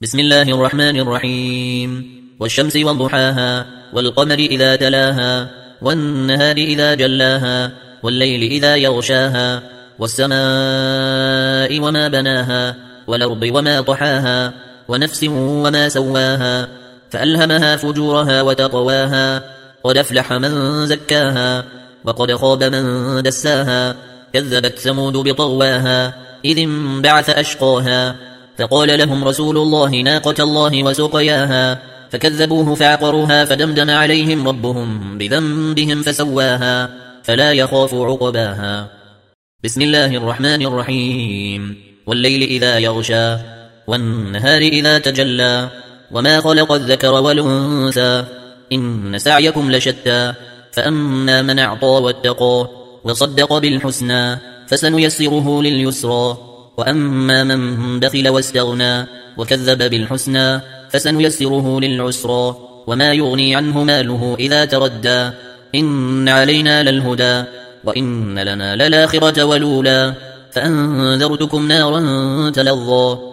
بسم الله الرحمن الرحيم والشمس وضحاها والقمر إذا تلاها والنهار إذا جلاها والليل إذا يغشاها والسماء وما بناها والأرض وما طحاها ونفس وما سواها فألهمها فجورها وتقواها قد أفلح من زكاها وقد خاب من دساها كذبت ثمود بطغواها إذ انبعث أشقاها فقال لهم رسول الله ناقة الله وسقياها فكذبوه فعقروها فدمدم عليهم ربهم بذنبهم فسواها فلا يخاف عقباها. بسم الله الرحمن الرحيم والليل إذا يغشى والنهار إذا تجلى وما خلق الذكر والأنثى إن سعيكم لشتى فأما من أعطى واتقى وصدق بالحسنى فسنيسره لليسرى وأما من بخل واستغنى وكذب بالحسنى فسنيسره للعسرى وما يغني عنه ماله إذا تردى إن علينا للهدى وإن لنا للآخرة والأولى فأنذرتكم نارا تلظى